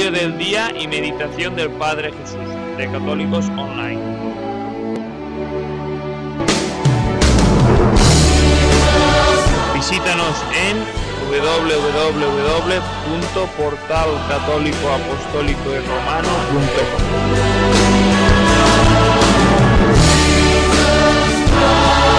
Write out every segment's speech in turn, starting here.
Evangelio del día y meditación del Padre Jesús, de Católicos Online. Visítanos en www.portalcatólicoapostólicoyromano.com.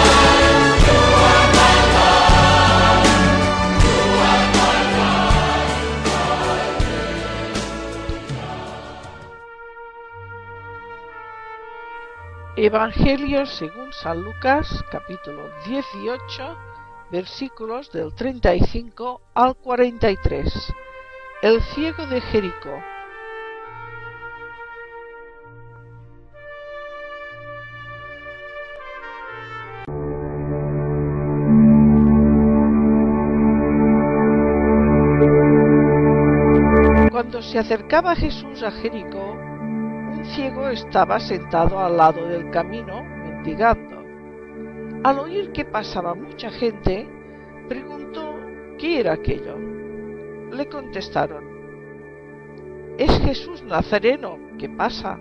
Evangelio según San Lucas, capítulo 18, versículos del 35 al 43. El ciego de Jericó. Cuando se acercaba Jesús a Jericó, un ciego estaba sentado al lado del camino, mendigando. Al oír que pasaba mucha gente, preguntó qué era aquello. Le contestaron: «Es Jesús Nazareno, que pasa».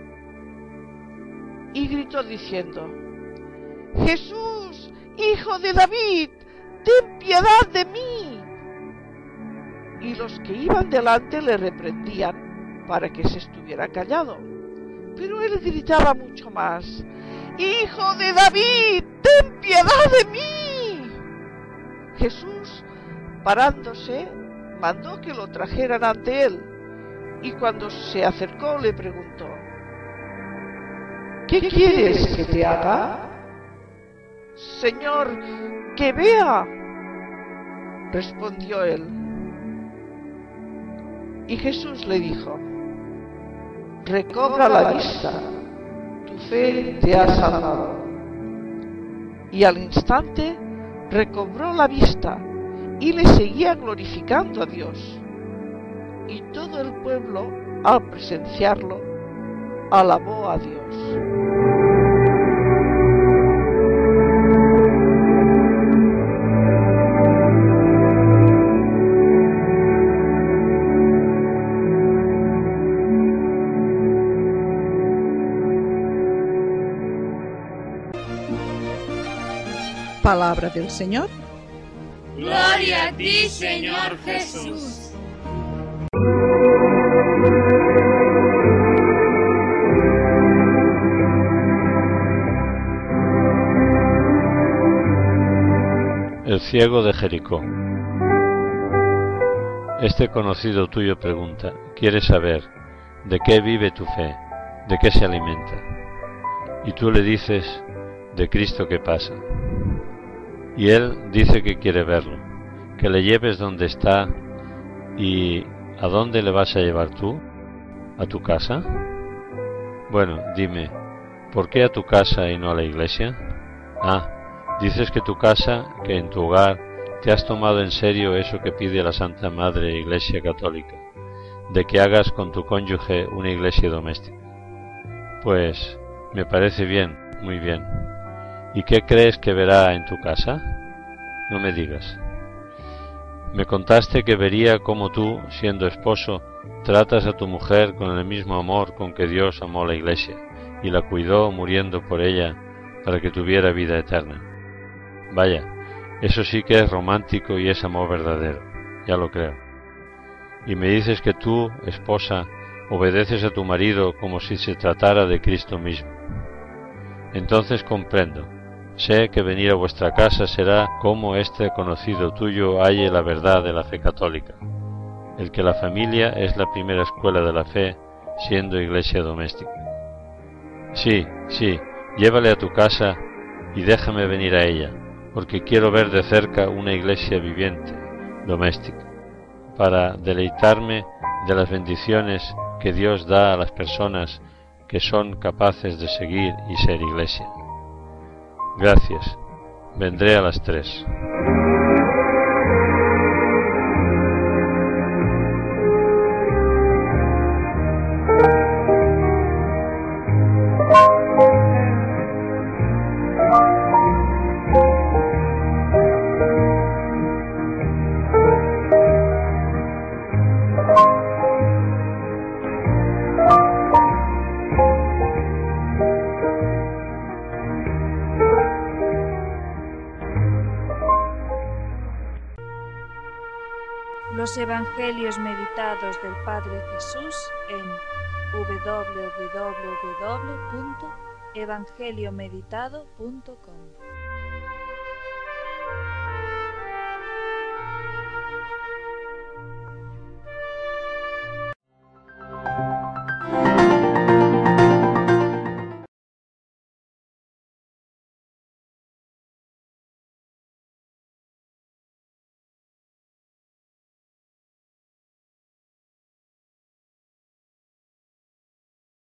Y gritó diciendo: «Jesús, hijo de David, ten piedad de mí». Y los que iban delante le reprendían para que se estuviera callado. Pero él gritaba mucho más: «¡Hijo de David, ten piedad de mí!». Jesús, parándose, mandó que lo trajeran ante él, y cuando se acercó le preguntó: «¿Qué quieres que te haga?». «Señor, que vea», respondió él. Y Jesús le dijo: «Recobra la vista, tu fe te ha salvado». Y al instante recobró la vista y le seguía glorificando a Dios. Y todo el pueblo, al presenciarlo, alabó a Dios. Palabra del Señor. Gloria a ti, Señor Jesús. El ciego de Jericó. Este conocido tuyo pregunta: quiere saber de qué vive tu fe, de qué se alimenta. Y tú le dices: de Cristo que pasa. Y él dice que quiere verlo, que le lleves donde está. ¿Y a dónde le vas a llevar tú? ¿A tu casa? Bueno, dime, ¿por qué a tu casa y no a la iglesia? Ah, dices que tu casa, que en tu hogar te has tomado en serio eso que pide la Santa Madre Iglesia Católica, de que hagas con tu cónyuge una iglesia doméstica. Pues me parece bien, muy bien. ¿Y qué crees que verá en tu casa? No me digas. Me contaste que vería cómo tú, siendo esposo, tratas a tu mujer con el mismo amor con que Dios amó la Iglesia y la cuidó muriendo por ella para que tuviera vida eterna. Vaya, eso sí que es romántico y es amor verdadero, ya lo creo. Y me dices que tú, esposa, obedeces a tu marido como si se tratara de Cristo mismo. Entonces comprendo. Sé que venir a vuestra casa será como este conocido tuyo halle la verdad de la fe católica, el que la familia es la primera escuela de la fe, siendo iglesia doméstica. Sí, llévale a tu casa y déjame venir a ella, porque quiero ver de cerca una iglesia viviente, doméstica, para deleitarme de las bendiciones que Dios da a las personas que son capaces de seguir y ser iglesia. Gracias. Vendré a las 3. Los Evangelios meditados del Padre Jesús en www.evangeliomeditado.com.